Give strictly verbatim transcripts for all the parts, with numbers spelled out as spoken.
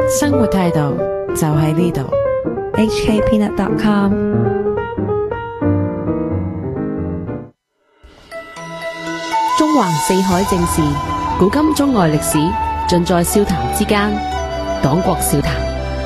生活態度就喺呢度。 H K peanut dot com。 中環四海正事，古今中外歷史，盡在笑談之間。黨國笑談。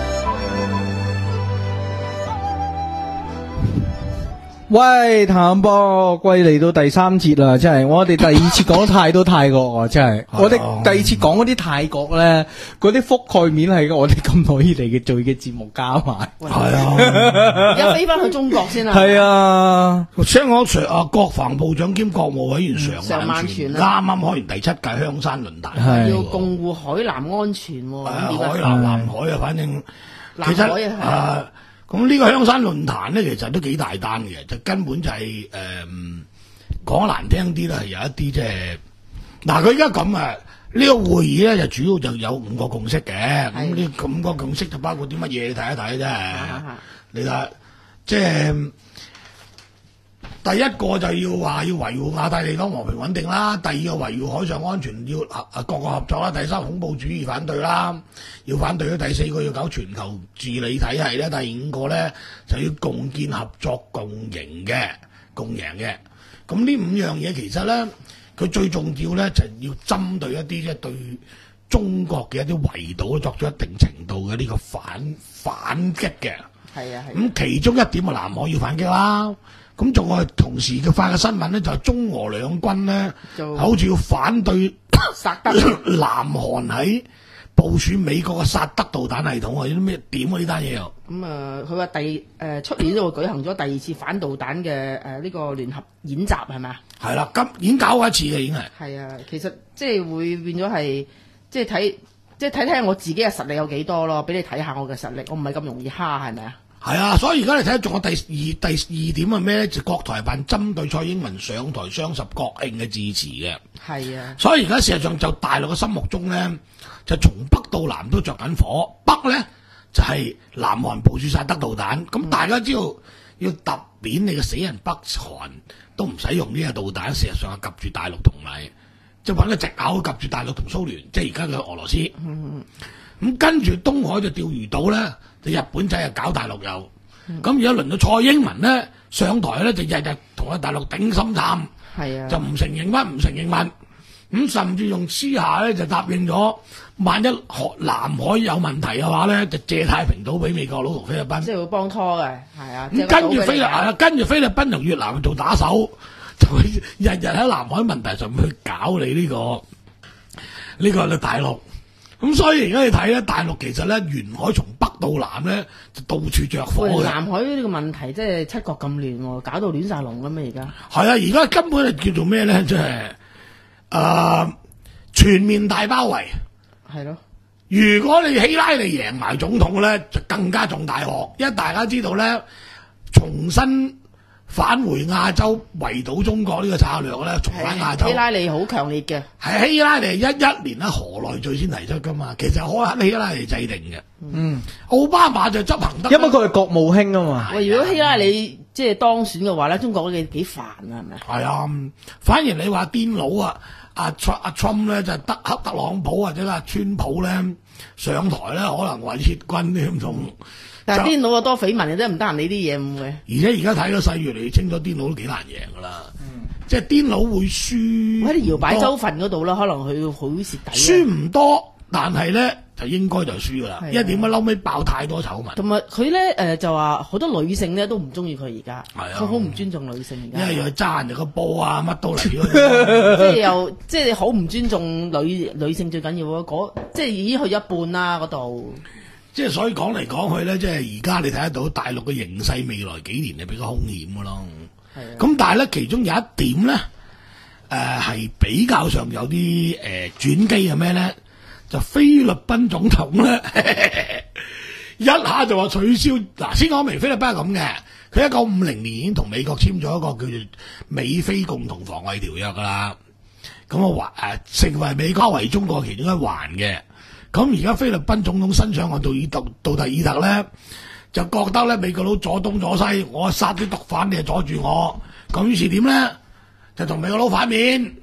喂，譚博，喂，嚟到第三節啦，真係我哋第二次講太多泰國啊，真係我哋第二次講嗰啲泰國咧，嗰啲覆蓋面係我哋咁耐以嚟嘅做嘅節目加埋， 係啊， 而家飛翻去中國先啦。 係啊， 香港除啊國防部長兼國務委員常萬全啱常啱開完第七屆香山論壇， 係要共護海南安全喎。 係啊咁點啊海南南海啊，反正其南海實啊啊，咁呢個香山論壇咧，其實都幾大單嘅，就根本就係誒講得難聽啲咧，係有一啲即係嗱，佢而家咁啊，呢個會議咧就主要就有五個共識嘅，咁呢五個共識就包括啲乜嘢？你睇一睇啫，你睇即係。第一個就要話要維護亞太地區和平穩定啦，第二個維護海上安全要啊啊各個合作啦，第三恐怖主義反對啦，要反對啦，第四個要搞全球治理體系咧，第五個咧就要共建合作共贏嘅共贏嘅。咁呢五樣嘢其實咧，佢最重要咧就要針對一啲即係對中國嘅一啲圍堵作出一定程度嘅呢個反反擊嘅。 係啊係。 咁其中一點啊，南海要反擊啦。咁仲我同時嘅發嘅新聞咧，就係中俄兩軍咧，好似要反對薩德南韓喺部署美國嘅薩德導彈系統啊！有啲咩點啊？呢單嘢又咁啊，佢話第誒出年都會舉行咗第二次反導彈嘅誒呢個聯合演習係咪啊？ 係啦，今已經搞過一次嘅已經係。 係啊，其實即係會變咗係即係睇即係睇睇我自己嘅實力有幾多咯，俾你睇下我嘅實力，我唔係咁容易蝦係咪啊？ 係啊，所以而家你睇仲有第二第二點係咩咧？就國台辦針對蔡英文上台雙十國慶嘅致辭嘅。 係啊， 所以而家事實上就大陸嘅心目中咧，就從北到南都着緊火。北咧就係、是、南韓部署薩德導彈，咁、嗯、大家知道要揼扁你嘅死人北韓都唔使用呢個導彈，事實上係夾住大陸同埋即係揾個藉口夾住大陸同蘇聯，即係而家嘅俄羅斯。咁、嗯嗯、跟住東海就釣魚島咧。日本仔又搞大陸又，咁而家輪到蔡英文咧上台咧就日日同阿大陸頂心杉， 係啊， 就唔承認乜唔承認乜，咁甚至用私下咧就答應咗，萬一海南海有問題嘅話咧，就借太平島俾美國佬同菲律賓， 即係會幫拖嘅，係啊。 咁跟住菲律賓，跟住菲律賓同越南做打手，就會日日喺南海問題上面去搞你呢、這個呢、這個咧大陸。咁所以而家你睇咧，大陸其實咧沿海從北到南咧就到處着火嘅。 南海呢個問題即係七國咁亂，搞到亂晒龍咁啊！而家係啊，而家根本係叫做咩咧？即係誒全面大包圍。 係咯。 如果你希拉里贏埋總統咧，就更加重大鑊，因為大家知道咧，重新返回亞洲圍堵中國呢個策略咧，重返亞洲。 希拉里好強烈嘅， 係希拉里一一年喺河內最先提出噶嘛，其實可希拉里制定嘅。 嗯， 奧巴馬就執行得， 因為佢係國務卿啊嘛。 喂，如果希拉里即係當選嘅話咧，中國嘅幾煩啊，係咪？ 係啊，反而你話癲佬啊，阿阿 Trump 咧就得黑特朗普或者阿川普咧上台咧，可能話撤軍啲咁種。 但係癲佬啊多緋聞，你都唔得閒理啲嘢唔會。 而且而家睇個勢越嚟越清楚，癲佬都幾難贏噶啦。嗯，即係癲佬會輸。 喺啲搖擺州份嗰度啦，可能佢好蝕底。 輸唔多，但係咧就應該就輸噶啦。因為點解嬲尾爆太多醜聞？ 同埋佢咧誒就話好多女性咧都唔中意佢而家， 係啊， 佢好唔尊重女性而家。 因為又揸人哋個波啊，乜都嚟咗。 即係又即係好唔尊重女女性最緊要嗰，即係已經去一半啦嗰度。 即係所以講嚟講去咧，即係而家你睇得到大陸嘅形勢未來幾年係比較兇險嘅咯。係。咁但係咧，其中有一點咧，誒、呃、係比較上有啲誒、呃、轉機係咩咧？就菲律賓總統咧，一下就話取消。嗱，先講明菲律賓係咁嘅，佢一九五零年已經同美國簽咗一個叫做美菲共同防衛條約噶啦。咁啊環誒成為美國圍中國其中一環嘅。咁而家菲律賓總統新上岸杜爾特杜特爾特咧，就覺得咧美國佬左東左西，我殺啲毒販，你就阻住我。咁於是點咧，就同美國佬反面，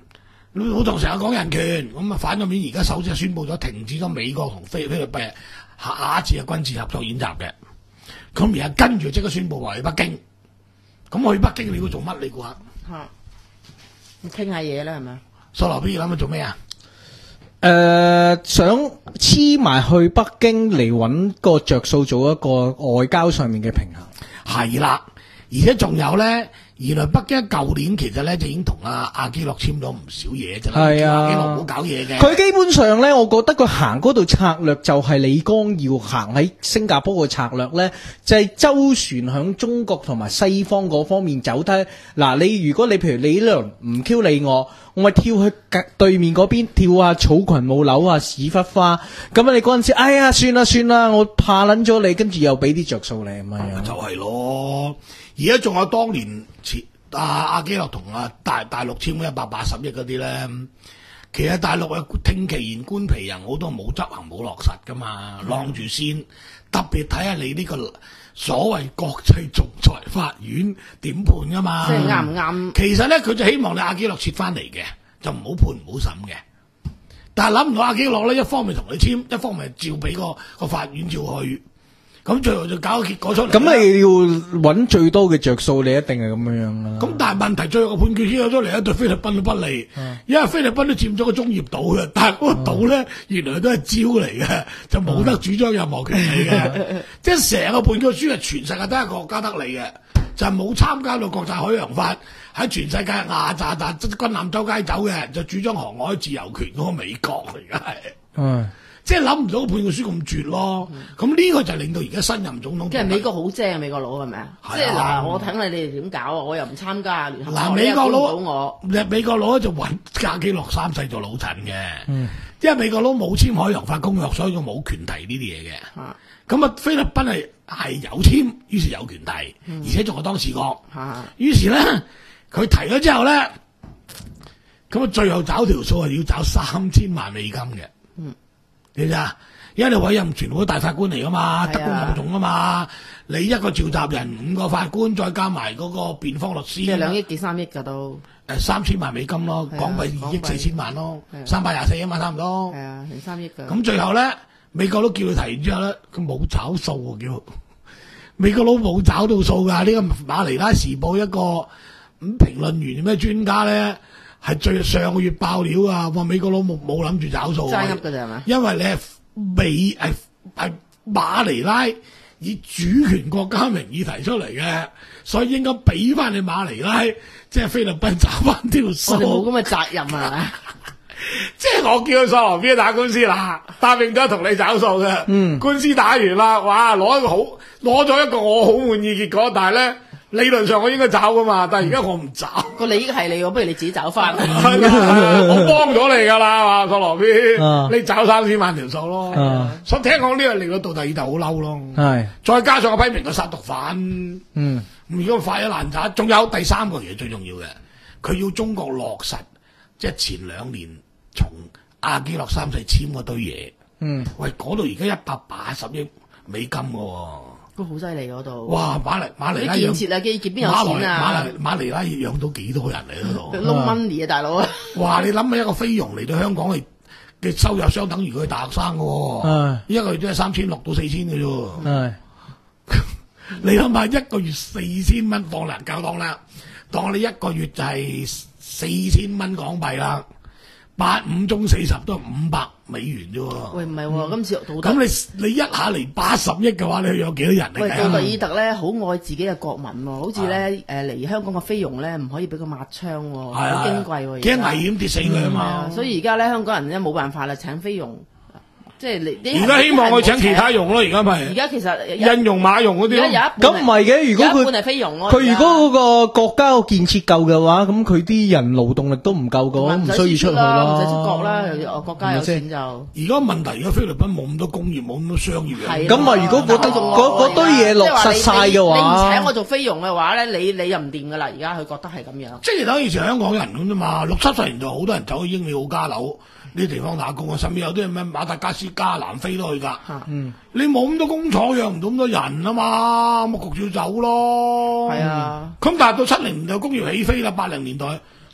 老唐成日講人權，咁啊反咗面，而家首先宣布咗停止咗美國同菲菲律賓下一次嘅軍事合作演習嘅。咁而家跟住即刻宣布話去北京。咁去北京你會做乜？你估下？ 嚇，傾下嘢啦，係咪？ 索羅比諗住做咩啊？ 誒、呃，想黐埋去北京嚟揾個着數，做一個外交上面嘅平衡。 係啦，而且仲有咧。原來北京舊年其實咧就已經同阿阿基諾簽咗唔少嘢，就係阿基諾唔好搞嘢嘅。 佢基本上咧，我覺得佢行嗰度策略就係李光耀行喺新加坡嘅策略咧，就係、是、周旋響中國同埋西方嗰方面走睇。嗱，你如果你譬如你呢輪唔 Q 理我，我咪跳去對面嗰邊跳下草裙舞扭啊屎忽花。咁啊，你嗰陣時，哎呀，算啦算啦，我怕撚咗你，跟住又俾啲着數你咁樣。 就係咯。而家仲有當年前阿阿基諾同阿大大陸簽咗一百八十億嗰啲咧，其實大陸嘅聽其言觀其行，好多冇執行冇落實噶嘛，晾住先。特別睇下你呢個所謂國際仲裁法院點判噶嘛， 即係啱唔啱？ 其實咧，佢就希望你阿基諾撤翻嚟嘅，就唔好判唔好審嘅。但係諗唔到阿基諾咧，一方面同你簽，一方面照俾個個法院照去。咁最後就搞個結果出嚟。咁你要揾最多嘅着數，你一定係咁樣樣啦。 咁但係問題最後個判決先有咗嚟，一對菲律賓都不利，嗯、因為菲律賓都佔咗個中業島嘅，但係嗰個島咧、嗯、原來都係礁嚟嘅，就冇得主張任何權利嘅。嗯、即係成個判決書係全世界都係國家得利嘅，就係冇參加到國際海洋法，喺全世界亞咋咋軍艦周街走嘅，就主張航海自由權嗰個美國嚟嘅係。嗯即係諗唔到判決書咁絕咯，咁呢、嗯、個就令到而家新任總統。即係美國好精啊，美國佬係咪啊？即係嗱，我睇你哋點搞啊，我又唔參加聯合國。 嗱，美國佬我，美國佬就揾加基諾三世做老襯嘅，嗯、因為美國佬冇簽海洋法公約，所以佢冇權提呢啲嘢嘅。咁啊，菲律賓係係有簽，於是有權提，嗯、而且仲係當事國。於、嗯、是咧，佢提咗之後咧，咁啊，最後找條數係要找三千萬美金嘅。嗯你知啊？因為你委任全部都大法官嚟噶嘛，德高望重啊嘛。你一個召集人，五個法官，再加埋嗰個辯方律師， 即係兩億幾三億噶都。 誒，三千萬美金咯，港幣二億四千萬咯，三百廿四億萬差唔多。 係啊，成三億噶。 咁最後咧，美國佬叫佢提完之後咧，佢冇找數喎叫。美國佬冇找到數㗎。呢、這個馬尼拉時報一個咁評論員咩專家咧？係最上個月爆料啊！話美國佬冇冇諗住找數， 齋噏㗎咋係嘛？ 因為你係美係係馬尼拉以主權國家名義提出嚟嘅，所以應該俾翻你馬尼拉，即係菲律賓找翻條數。 我哋冇咁嘅責任啊！ 即係我叫佢上羅邊打官司啦，答應咗同你找數嘅。嗯，官司打完啦，哇！攞一個好，攞咗一個我好滿意結果，但係咧。理論上我應該找噶嘛，但係而家我唔找。個利益係你，不如你自己找翻。我幫咗你噶啦，索羅邊，啊、你找三千萬條數咯。啊、所以聽講呢個令到杜特爾特好嬲咯。係，再加上我批評佢殺毒販。嗯，如果發一爛渣，仲有第三個嘢最重要嘅，佢要中國落實，即係前兩年從阿基諾三世簽嗰堆嘢。嗯，喂，嗰度而家一百八十億美金嘅。 都好犀利嗰度， 哇！馬尼馬尼拉建設啊，基建邊有錢啊？ 馬尼馬尼拉養到幾多人嚟嗰度？ 撈 money 啊，大佬！ 哇！你諗下一個菲傭嚟到香港嘅嘅收入相等於佢大學生嘅喎，一個月都係三千六到四千嘅啫。你諗下一個月四千蚊當難教當啦，當你一個月就係四千蚊港幣啦。八五中四十都係五百美元啫喎。 喂，唔係喎，今次杜特咁你你一下嚟八十億嘅話，你有幾多人嚟？ 喂，杜特爾特咧好愛自己嘅國民喎，好似咧誒嚟香港嘅菲傭咧唔可以俾佢抹槍喎，好矜貴喎， 驚危險跌死佢啊嘛。 所以而家咧香港人咧冇辦法啦，請菲傭。即係你， 而家希望佢請其他傭咯，而家咪。 而家其實印傭馬傭嗰啲。 咁唔係嘅，如果佢佢如果嗰個國家個建設夠嘅話，咁佢啲人勞動力都唔夠嘅話，唔需要出去咯。 唔使出國啦，國家有錢就。 而家問題，而家菲律賓冇咁多工業，冇咁多商業嘅。 咁啊，如果嗰嗰嗰堆嘢落實晒嘅話， 你唔請我做菲傭嘅話咧，你你又唔掂噶啦。而家佢覺得係咁樣。 即係等於以前香港人咁啫嘛，六七十年代好多人走去英美澳加紐呢啲地方打工啊，甚至有啲咩馬達加斯加、南非都去㗎。嗯，你冇咁多工廠，養唔到咁多人啊嘛，咁焗住要走咯。係啊。咁但係到七零年代工業起飛啦，八零年代一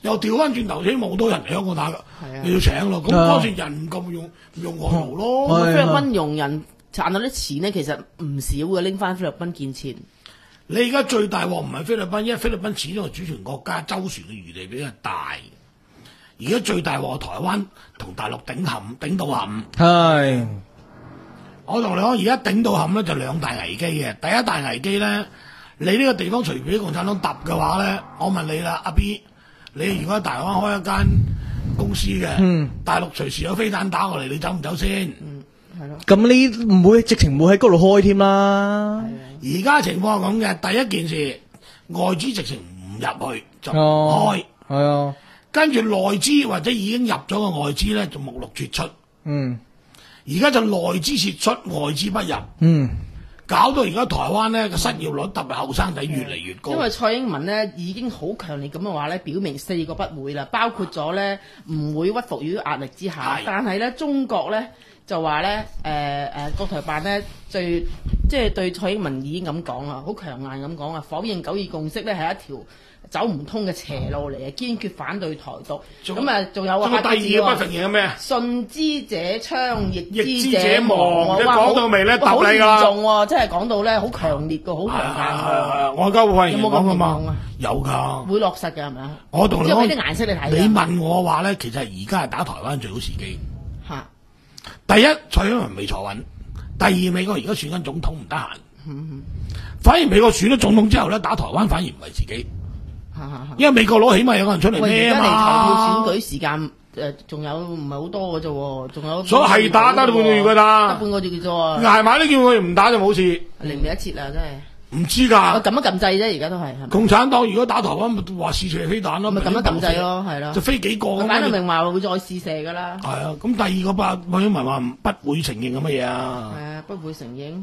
又調翻轉頭，希望好多人嚟香港打㗎， 係啊你要請咯。咁嗰時人唔夠用，唔用外勞咯。 菲律賓傭人賺到啲錢咧，其實唔少嘅，拎翻菲律賓建設。 你而家最大鑊唔係菲律賓，因為菲律賓始終係主權國家，周旋嘅餘地比較大。而家最大鑊係台灣同大陸頂冚，頂到冚。 係， 我同你講，而家頂到冚咧就兩大危機嘅。第一大危機咧，你呢個地方隨便俾共產黨揼嘅話咧，我問你啦，阿 B， 你如果喺大灣開一間公司嘅， 嗯， 大陸隨時有飛彈打過嚟，你走唔走先？ 嗯，係咯。 咁你唔會直情唔會喺嗰度開添啦。 而家情況係咁嘅，第一件事外資直情唔入去就唔哦開， 係啊， 跟住內資或者已經入咗嘅外資咧就目錄撤出。 嗯而家就內資撤出，外資不入， 嗯， 搞到而家台灣咧個失業率特別後生仔越嚟越高。 因為蔡英文咧已經好強烈咁嘅話咧，表明四個不會啦，包括咗咧唔會屈服於壓力之下係， 但係咧中國咧就話咧誒誒國台辦咧最即係對蔡英文已經咁講啦，好強硬咁講啊，否認九二共識咧係一條走唔通嘅邪路嚟嘅，堅決反對台獨。咁啊，仲有啊， 仲有第二個不承認嘅咩啊？ 信之者昌，逆逆之之者者亡亡。 一哇講到尾咧好好揼你㗎啦嚴重喎，真係講到咧好強烈嘅，好強硬係喎。 係係我而家會發現有冇咁講㗎嘛嚴重啊？ 有㗎。 會落實嘅係咪啊？ 我同你講即係俾啲顏色你睇啊你問我話咧，其實而家係打台灣最好時機。 嚇， 第一，蔡英文未坐穩；第二，美國而家選緊總統唔得閒。反而美國選咗總統之後咧，打台灣反而唔係時機， 嚇嚇嚇。 因為美國佬起碼有個人出嚟喂， 咩啊而家離投票選嘛。 舉時間誒，仲有唔係好多嘅啫喎，仲有所以係打得半個月㗎啦得半個月嘅啫喎， 捱埋呢叫佢唔打就冇事， 嚟唔嚟一切啦，真係。 唔知我㗎。 撳一撳掣啫，而家都係係咪？ 共產黨如果打台灣，咪話試射飛彈咯， 咪撳一撳掣咯，係咯。 就飛幾個咁樣。 擺到明話會再試射㗎啦。 係啊，咁第二個吧，蔡英文話唔不會承認咁乜嘢啊？ 係啊，不會承認。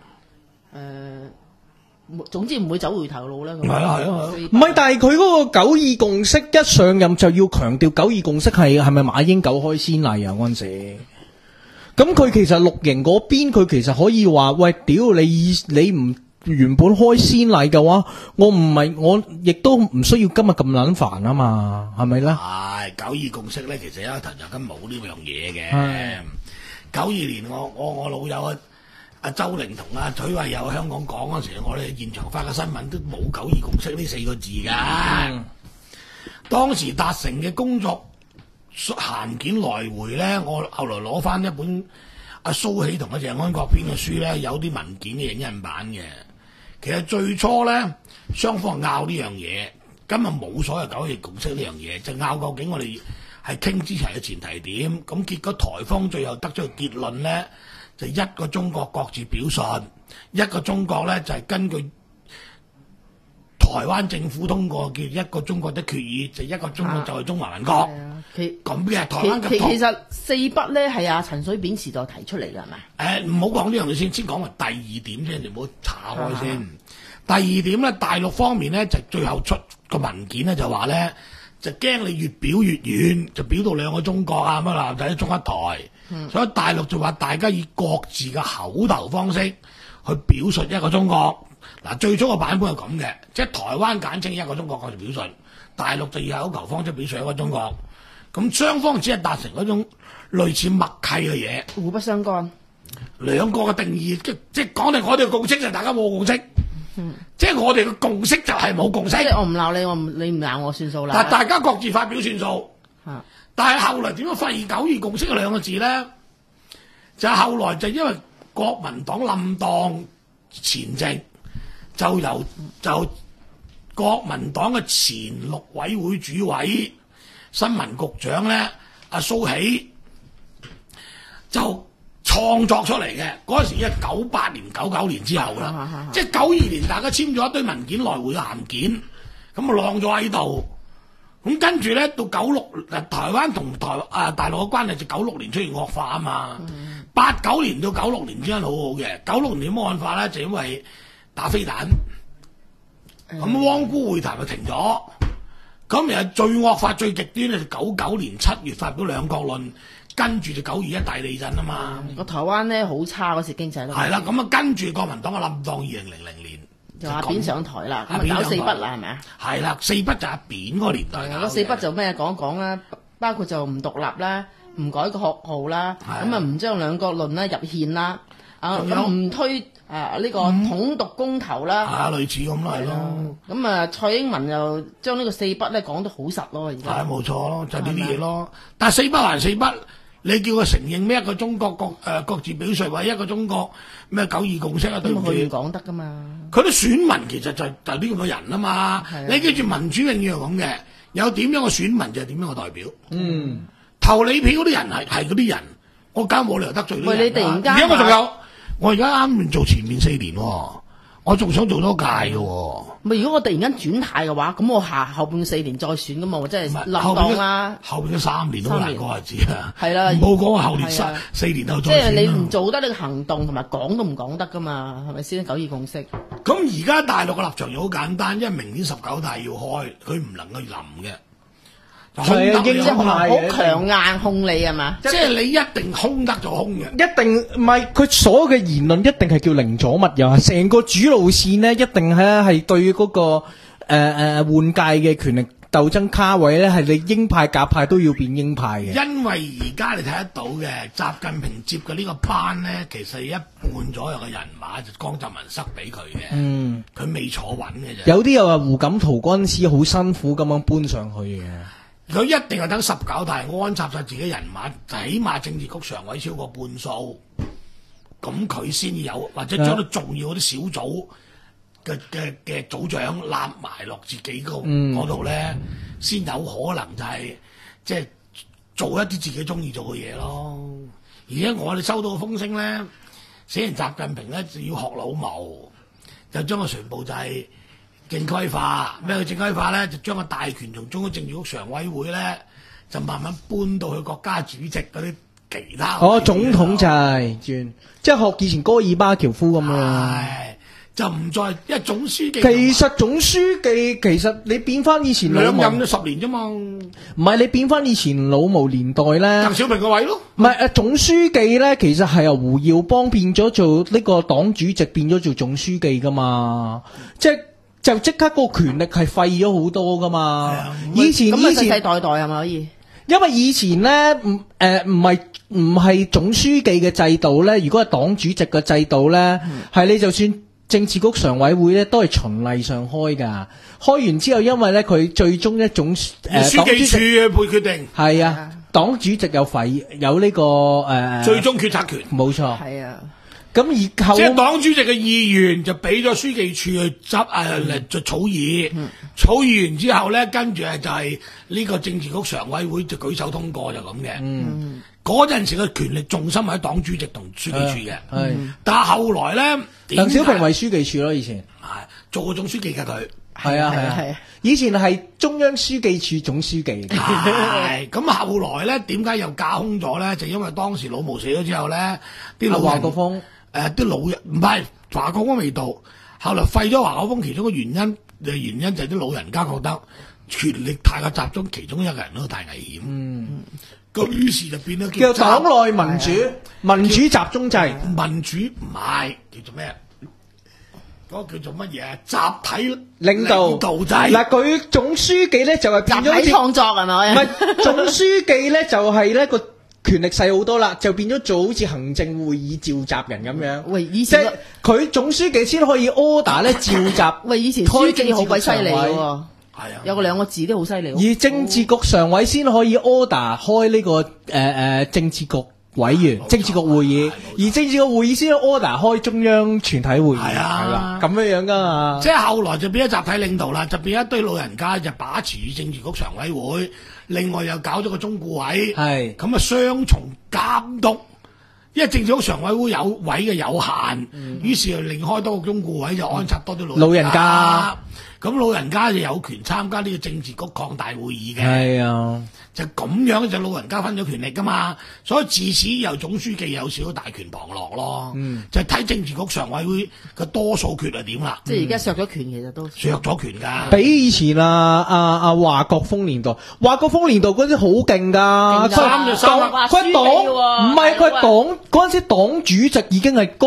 誒，總之唔會走回頭路啦。咁係啊係啊係啊唔係，但係佢嗰個九二共識一上任就要強調九二共識係係咪馬英九開先例啊嗰陣時？咁佢其實綠營嗰邊佢其實可以話喂，屌你你唔原本開先例嘅話，我唔係我亦都唔需要今日咁撚煩啊嘛，係咪咧？ 係九二共識咧，其實一頭就根冇呢樣嘢嘅係。 九二年我我我老友啊阿周玲同阿許慧友香港講嗰時，我哋現場發嘅新聞都冇九二共識呢四個字㗎。 嗯當時達成嘅工作函件來回咧，我後來攞翻一本阿蘇喜同阿鄭安國編嘅書咧，有啲文件嘅影印版嘅。其實最初咧，雙方拗呢樣嘢，根本冇所謂九二共識呢樣嘢，就拗究竟我哋係傾之前嘅前提點。咁結果台方最後得出嘅結論咧，就一個中國各自表述，一個中國咧就係、是、根據台灣政府通過叫一個中國的決議，就一個中國就係中華民國。 係啊，其咁嘅台灣嘅其其其實四不咧係阿陳水扁時代提出嚟㗎係咪？ 誒唔好講呢樣嘢先，先講埋第二點先，你唔好查開先。第二點咧，大陸方面咧就最後出個文件咧就話咧，就驚你越表越遠，就表到兩個中國啊乜啦，就係中一台。 嗯、 所以大陸就話大家以各自嘅口頭方式去表述一個中國。嗱，最初個版本係咁嘅，即係台灣簡稱一個中國各自表述，大陸就以口頭方式表述一個中國。咁雙方只係達成嗰種類似默契嘅嘢， 互不相干。 兩個嘅定義，即即係講定我哋嘅共識就大家冇共識， 嗯、 即係我哋嘅共識就係冇共識。 即係我唔鬧你，我唔你唔鬧我算數啦。 但大家各自發表算數。 啊、 但係後來點樣發現九二共識嘅兩個字咧？就係後來就因為國民黨冧檔前夕，就由就國民黨嘅前陸委會主委、新聞局長咧，阿蘇喜就創作出嚟嘅。嗰陣時係九八年、九九年之後啦， 啊啊啊即係九二年大家簽咗一堆文件來回嘅函件，咁啊晾咗喺度。咁跟住咧，到九六，台灣同台啊大陸嘅關係就九六年出現惡化啊嘛。八九、嗯、年到九六年之間好好嘅，九六年點樣惡化咧？就因為打飛彈，咁、嗯、汪辜會談就停咗。咁而係最惡化、最極端咧，就九九年七月發表兩國論，跟住就九二一大地震啊嘛。 個、嗯、台灣咧好差嗰時經濟都係啦，咁啊跟住國民黨嘅冧檔，二零零零年就阿扁上台啦，咁啊阿扁搞四上台筆啦，係咪啊？ 係啦，四筆就阿扁嗰個年代搞嘅。 嗰四筆就咩講講啦，包括就唔獨立啦，唔改個學號啦，咁啊唔將兩國論咧入憲啦，啊仲有咁唔推啊呢個統獨公投啦， 啊，類似咁咯，係咯。 咁啊蔡英文又將呢個四筆咧講得好實咯，而係家冇錯咯，就係呢啲嘢咯。但係四筆還四筆，你叫佢承認咩一個中國各誒、呃、各自表述，或者一個中國咩九二共識啊？對唔住， 咁佢唔講得噶嘛。 佢啲選民其實就係就係呢咁嘅人啊嘛。 係啊你記住民主永遠係咁嘅，有點樣嘅選民就係點樣嘅代表。 嗯， 投你票嗰啲人係係嗰啲人，我梗係冇理由得罪呢啲人啦。 喂你突然間而家我仲話有，我而家啱啱做前面四年喎，我仲想做多屆嘅喎。 咪如果我突然間轉態嘅話，咁我下後半四年再選噶嘛，我真係立唔係後邊嗰當啦。 後邊嗰三年都好難過日子啊！ 係啦唔好講話後年係三啊四年後即再選啦係你唔做得呢個行動，同埋講都唔講得噶嘛，係咪先？九二共識， 咁而家大陸嘅立場又好簡單，因為明年十九大要開，佢唔能夠臨嘅。 係啊空得應你該係空得好強硬控你係嘛？ 即係你一定空得就空嘅。 一定唔係佢所有嘅言論一定係叫寧左勿右，成個主路線呢，一定係係對嗰、個誒誒、呃、換屆嘅權力鬥爭卡位咧，係你鷹派鴿派都要變鷹派嘅。 因為而家你睇得到嘅習近平接嘅呢個班咧，其實一半左右嘅人馬就江澤民塞俾佢嘅， 嗯， 佢未坐穩嘅啫。 有啲又話胡錦濤嗰陣時好辛苦咁樣搬上去嘅。 佢一定係等十九大安插晒自己人馬，起碼政治局常委超過半數，咁佢先有，或者將啲重要嗰啲小組嘅嘅嘅組長攬埋落自己個嗰度咧，先、有可能就係即係做一啲自己中意做嘅嘢咯。而家我哋收到嘅風聲咧，寫完習近平咧就要學老毛，就將個全部就係、正規化，咩叫正規化咧？就將個大權從中央政治局常委會咧，就慢慢搬到去國家主席嗰啲其他。 哦，總統制轉，即係學以前戈爾巴喬夫咁樣。 係就唔再，因為總書記其實總書記其實你變翻以前老毛， 兩任咗十年啫嘛， 唔係你變翻以前老毛年代咧鄧。小平個位咯。 唔係誒，總書記咧，其實係由胡耀邦變咗做呢個黨主席，變咗做總書記噶嘛，即係就即刻個權力係廢咗好多噶嘛。以前咁啊世世以前， 代代係咪可以？ 因為以前咧唔誒唔係唔係總書記嘅制度咧，如果係黨主席嘅制度咧，係、你就算政治局常委會咧都係循例上開噶，開完之後因為咧佢最終一種誒、呃、 書記處嘅配決定， 係啊，黨主席有廢有呢、個誒、呃、 最終決策權。 冇錯。 係啊， 咁而後即係黨主席嘅意願就俾咗書記處去執誒嚟做草擬，草擬完之後咧，跟住係就係呢個政治局常委會就舉手通過就咁嘅。嗰陣時嘅權力重心喺黨主席同書記處嘅， 係但係後來咧， 鄧小平為書記處咯，以前係做過總書記嘅佢。 係啊係啊係啊， 以前係中央書記處總書記。 係咁後來咧，點解又架空咗咧？就因為當時老毛死咗之後咧，啲老華人國鋒誒啲老人唔係華國鋒未到，後來廢咗華國鋒，其中嘅原因誒原因就係啲老人家覺得權力太過集中，其中一個人都太危險。嗯，咁於是就變咗叫黨集內民主，民主集中制。 民主唔係叫做咩？嗰個叫做乜嘢啊？集體領導領導制。 嗱，佢總書記咧就係變咗好似集體創作係咪？ 唔係總書記咧就係咧個權力細好多啦，就變咗做好似行政會議召集人咁樣。 喂，以即係前個佢總書記先可以 order 咧召集。 喂以前書記好鬼犀利嘅喎， 係啊， 有個兩個字都好犀利喎。 而政治局常委先可以 order 開呢、個誒誒、呃、政治局委員、政治局會議，而政治局會議先 order 開中央全體會議， 係啊係啦，咁樣樣噶嘛。 即係後來就變咗集體領導啦，就變咗一堆老人家就把持住政治局常委會，另外又搞咗個中顧委， 係咁啊雙重監督。因為政治局常委會有位嘅有限，於、是就另開多個中顧委，就安插多啲老人家。 咁老人家就有權參加呢個政治局擴大會議嘅。 係啊， 就咁樣就老人家分咗權力噶嘛，所以自此由總書記有少少大權旁落咯，就睇政治局常委會嘅多數決係點啦， 即係而家削咗權，其實都削咗權㗎。 比以前啊啊啊華國鋒年代，華國鋒年代嗰啲好勁㗎， 勁㗎佢三就三話佢黨書記喎唔係佢係啊黨嗰陣時黨主席已經係高權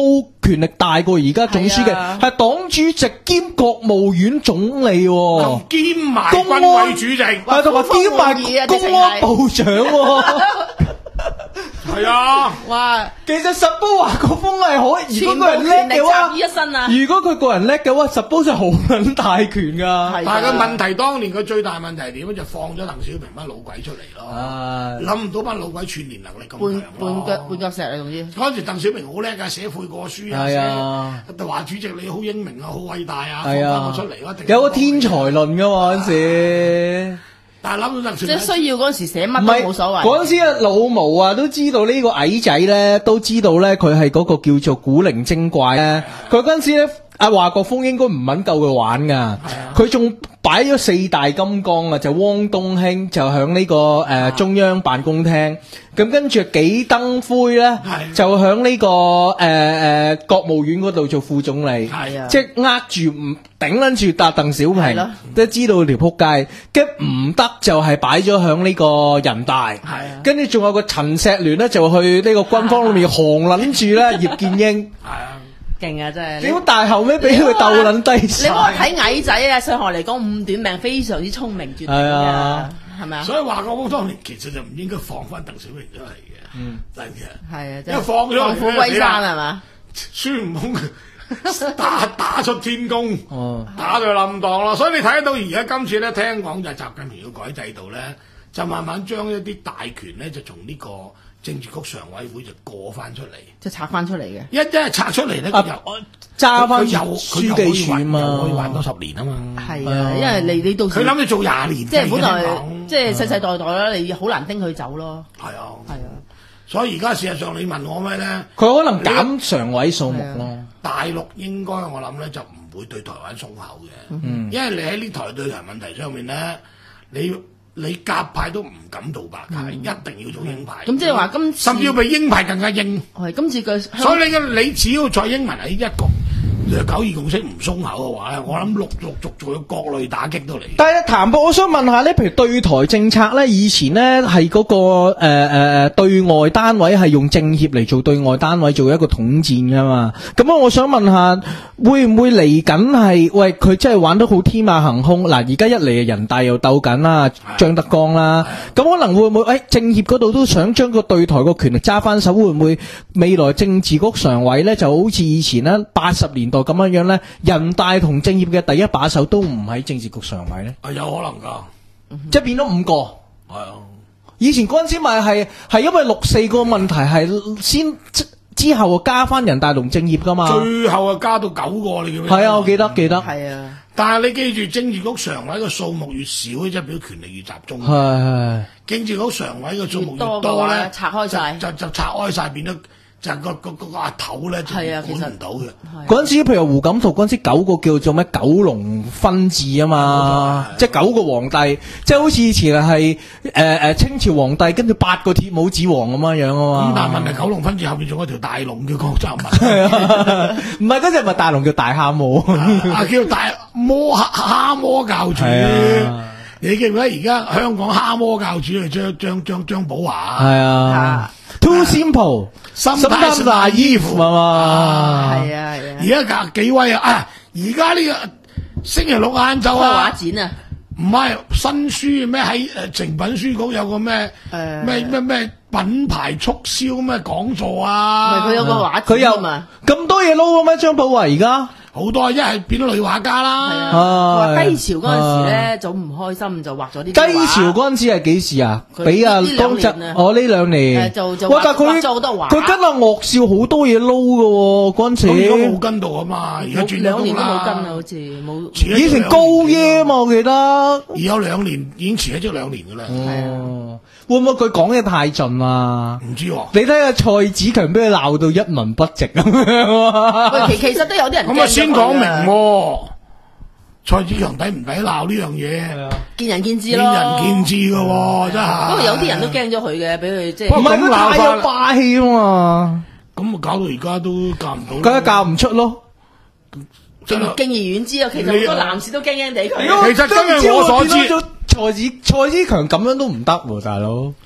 權力大過而家總書記， 係啊係黨主席兼國務院總理喎， 兼埋公安軍委主席， 係同埋兼埋公安部長喎。 係啊， 哇！ 其實十波華國鋒係可以，如果個人叻嘅話全部權力集於一身啊， 如果佢個人叻嘅話，十波就好撚大權噶。 係但係個問題，當年佢最大問題係點咧？就放咗鄧小平班老鬼出嚟咯。 啊諗唔到班老鬼串聯能力咁半強半腳咯。 半腳石啊，總之。 嗰陣時鄧小平好叻㗎，寫悔過書啊， 係啊寫話主席你好英明啊，好偉大啊，放係啊翻我出嚟咯。一定有個天才論噶嘛嗰陣時。 但係諗到鄧小即係平需要嗰陣時寫唔乜都係冇所謂。 嗰陣時啊，老毛啊都知道呢個矮仔咧，都知道咧佢係嗰個叫做古靈精怪咧。佢嗰陣時咧，阿華國鋒應該唔肯夠佢玩噶，佢仲擺咗四大金剛啊，就汪東興就響呢個誒中央辦公廳，咁跟住紀登輝咧係就響呢個誒誒國務院嗰度做副總理， 係啊即係呃住唔頂撚住搭鄧小係咯平，都知道條撲街，跟唔得就係擺咗響呢個人大， 係啊跟住仲有個陳錫聯咧就去呢個軍方裏面行撚住咧葉劍英， 係啊， 勁啊！真係。 屌但係後尾俾佢鬥撚低你晒幫我睇矮仔啊！上學嚟講五短命，非常之聰明絕頂係啊啊，係咪啊？ 所以華國鋒當年其實就唔應該放翻鄧小平出嚟嘅，嗯，真嘅。 係啊， 因為放咗放虎歸山係嘛？ 孫悟空打打出天宮， 哦打到冧檔咯。所以你睇得到而家今次咧，聽講就係習近平要改制度咧，就慢慢將一啲大權咧，就從呢個政治局常委會就過翻出嚟。 即係拆翻出嚟嘅。 一一係拆出嚟咧， 啊佢又揸翻佢又佢又可書記處以還，又可以嘛還多十年啊嘛。 係啊，因為你你到時佢諗住做廿年， 即係本來聽講即係世世代代啦，你好難叮佢走咯。 係啊， 係啊， 所以而家事實上你問我咩咧？ 佢可能減常委數目咯。 大陸應該我諗咧就唔會對台灣鬆口嘅，嗯、因為你喺呢台對台問題上面咧，你你鴿派都唔敢做白派，嗯、一定要做鷹派。 咁即係話今次甚至要比鷹派更加鷹。 係今次嘅， 所以你嘅你只要蔡英文喺一個九二共識唔鬆口嘅話咧，我諗陸陸續續有各類打擊都嚟。 但係譚博，我想問下咧，譬如對台政策咧，以前咧係嗰個誒誒誒對外單位係用政協嚟做對外單位，做一個統戰噶嘛。咁啊，我想問下，會唔會嚟緊係喂佢真係玩得好天馬行空？嗱，而家一嚟人大又鬥緊啦，張德江啦，咁可能會唔會誒、哎、政協嗰度都想將個對台個權力揸翻手？會唔會未來政治局常委咧就好似以前咧八十年代咁樣樣咧，人大同政協嘅第一把手都唔喺政治局常委咧？ 係有可能㗎， 即係變咗五個。 係啊。 以前嗰陣時咪係係因為六四個問題係先之之後加翻人大同政協噶嘛。 最後啊加到九個，你記唔記得？ 係啊，我記得記得。 係啊， 但係你記住，政治局常委嘅數目越少，即係表權力越集中。 係係。 政治局常委嘅數目越越多嘅多咧， 話拆開晒就就就拆開晒，變咗就個個個個阿頭咧就係啊其實管唔到嘅。 嗰陣時，譬如胡錦濤嗰陣時九個叫做咩九龍分治啊嘛，即係九個皇帝，即係好似以前係誒誒清朝皇帝，跟住八個鐵帽子王咁樣樣啊嘛。 咁但係問題九龍分治後邊仲有條大龍叫江澤民， 唔係嗰隻咪大龍叫大蝦蟆， 啊叫大魔蝦蝦魔教主。 係啊你記唔記得而家香港蝦魔教主係張張張張寶華？ 係啊，Too simple， 心態是大衣服啊嘛。 係啊係啊， 而家隔幾位啊？啊！而家呢個星期六晏晝開啊， 畫展啊， 唔係新書咩？喺誒誠品書局有個咩誒咩咩咩品牌促銷咩講座啊？ 唔係佢有個畫佢有展啊嘛。 咁多嘢撈嘅咩？張寶華而家好多，一係變咗女畫家係啦。 啊， 啊話低潮嗰陣時咧就唔開心，就畫咗啲低潮嗰陣時係幾時啊？ 佢俾啊呢兩江澤年啊我呢兩年誒就就哇！ 畫但係佢畫咗好多畫佢跟阿岳少好多嘢撈嘅喎，嗰陣咁而家冇時跟到啊嘛，而家轉咗工兩年都冇跟啊， 啦好。似冇。 遲咗以前高耶嘛，我記得。 而有兩年已經遲咗兩年噶啦， 哦，會唔會佢講嘢太盡啊？ 唔知喎。 你睇下蔡子強俾佢鬧到一文不值咁樣。 喂，其其實都有啲人咁啊，先講明喎， 喎，蔡子強抵唔抵鬧呢樣嘢？ 見仁見智見咯。 仁見智嘅喎，真係。 不過有啲人都驚咗佢嘅，俾佢即係唔係佢太有霸氣啊嘛， 咁啊，搞到而家都教唔到。 梗係教唔出咯。 真係敬而遠之啊！其實好多男士都驚驚地佢。 其實根據我所知蔡子蔡子強咁樣都唔得喎，大佬。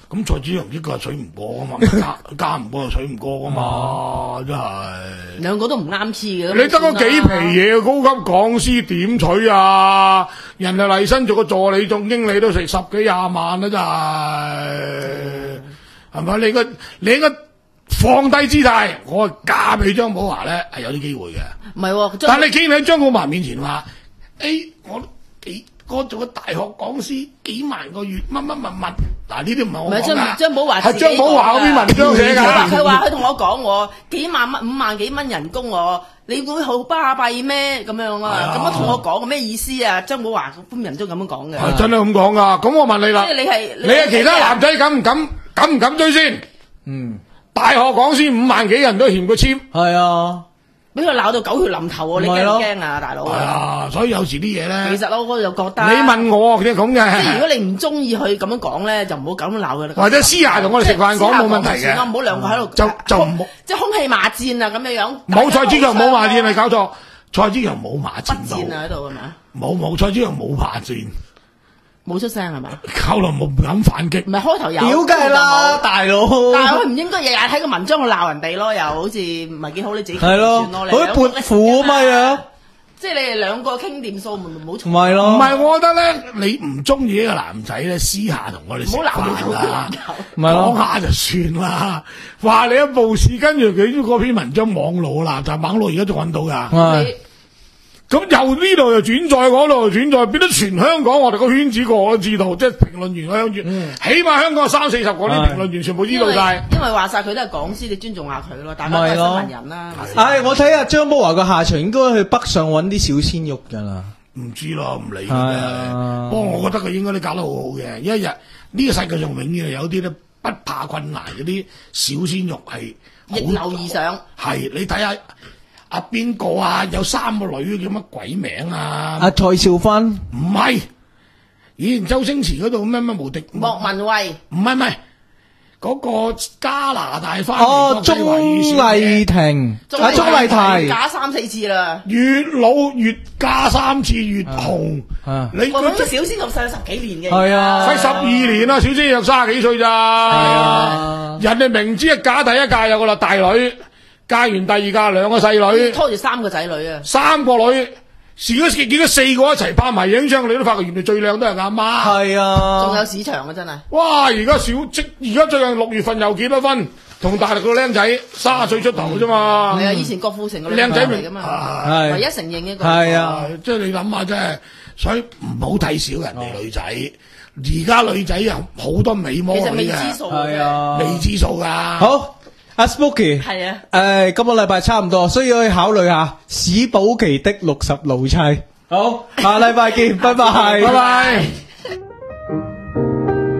咁蔡子強呢個係取唔過啊嘛，加加唔過就取唔過噶嘛，真係。 兩個都唔啱黐嘅。 你得嗰幾皮嘢，高級講師點取啊？人哋黎新做個助理總經理都食十幾廿萬啦，真係，係咪？你個你應該放低姿態，我嫁俾張寶華咧係有啲機會嘅。 唔係喎， 但係你竟然喺張寶華面前話，誒、我幾我做個大學講師幾萬個月，乜乜乜乜，嗱呢啲唔係我唔係講㗎張張寶華係自己張寶華嗰篇文章寫佢話㗎。 佢話佢同我講我幾萬蚊五萬幾蚊人工我，你會好巴閉咩？咁樣係啊， 啊咁樣同我講咩意思啊？張寶華嗰篇文章咁樣講嘅。 係真係咁講㗎。咁我問你啦， 即係你係你係其他男仔敢唔敢敢唔敢追先？ 嗯， 大學講師五萬幾人都嫌佢簽。 係啊， 俾佢鬧到狗血淋頭喎！你驚唔驚啊，大佬？ 係啊，所以有時啲嘢咧， 其實我就覺得， 你問我即係咁即係如果嘅， 你唔中意佢咁樣講咧，就唔好咁樣鬧佢啦。 或者私下同我哋食飯講冇問題嘅， 唔好兩個喺度就就唔好即係空氣罵戰啊咁樣樣。 冇蔡子強冇罵戰，你搞錯，蔡子強冇罵不戰戰啊喺到， 度係咪？ 冇冇蔡子強冇罵戰， 冇出聲係咪？ 搞到冇敢反擊唔。係開頭有， 屌梗係啦，大佬。 但係佢唔應該日日喺個文章度鬧人哋咯，又好似唔係幾好，你自己係咯算咯，你好似潑婦咁樣樣。 即係你哋兩個傾掂數，唔唔好唔係咯， 唔係，我覺得咧，你唔中意呢個男仔咧，私下同我哋食唔好鬧飯佢啦鬧， 唔係咯講下就算啦。話你一報事，跟住佢嗰篇文章網路啦，就網路而家仲揾到㗎。 係你咁又呢度又轉載，嗰度又轉載，變得全香港我哋個圈子個個都知道，即係評論員香住，起碼香港有三四十個啲評論員全部知道晒。 因為話晒佢都係講師，你尊重下佢咯，大家都係新聞人啦。 唉，我睇下張寶華個下場應該去北上揾啲小鮮肉㗎啦。 唔知咯，唔理係嘅。 啊不過我覺得佢應該都搞得好好嘅，一日呢個世界上永遠係有啲咧不怕困難嗰啲小鮮肉係好逆流而上。 係你睇下阿邊個啊，有三個女叫乜鬼名啊？ 阿蔡少芬唔係，以前周星馳嗰度咩咩無敵莫文蔚唔係唔係嗰個加拿大翻哦， 嚟鐘麗婷，阿鐘麗緹， 假三四次啦。 越老越加三次越紅， 啊你我諗佢個小鮮肉細咗十幾年嘅。 係啊細十二年啦，小鮮肉卅幾歲咋？係啊人哋明知一嫁第一嫁有個啦大女，嫁完第二嫁兩個細女， 拖住三個仔女啊！ 三個女，如果見到四個一齊拍埋影相，你都發覺原來最靚都係阿媽。 係啊， 仲有市場啊，真係。 哇！而家小即而家最近六月份又結咗婚，同大陸個僆仔卅歲出頭啫嘛。 係啊，以前郭富城個靚仔嚟噶嘛， 係唯一承認嘅一個。 係啊啊，即係你諗下，真係，所以唔好睇小人哋女仔。而家女仔有好多美魔女其實未知嘅， 數係啊， 未知數㗎。 好，阿 Spooky， 係啊， 誒，今個禮拜差唔多，需要去考慮下史寶琪的六十路妻。好，下禮拜見，拜拜， 拜拜。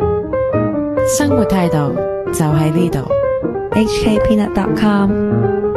生活態度就喺呢度。 h k peanut dot com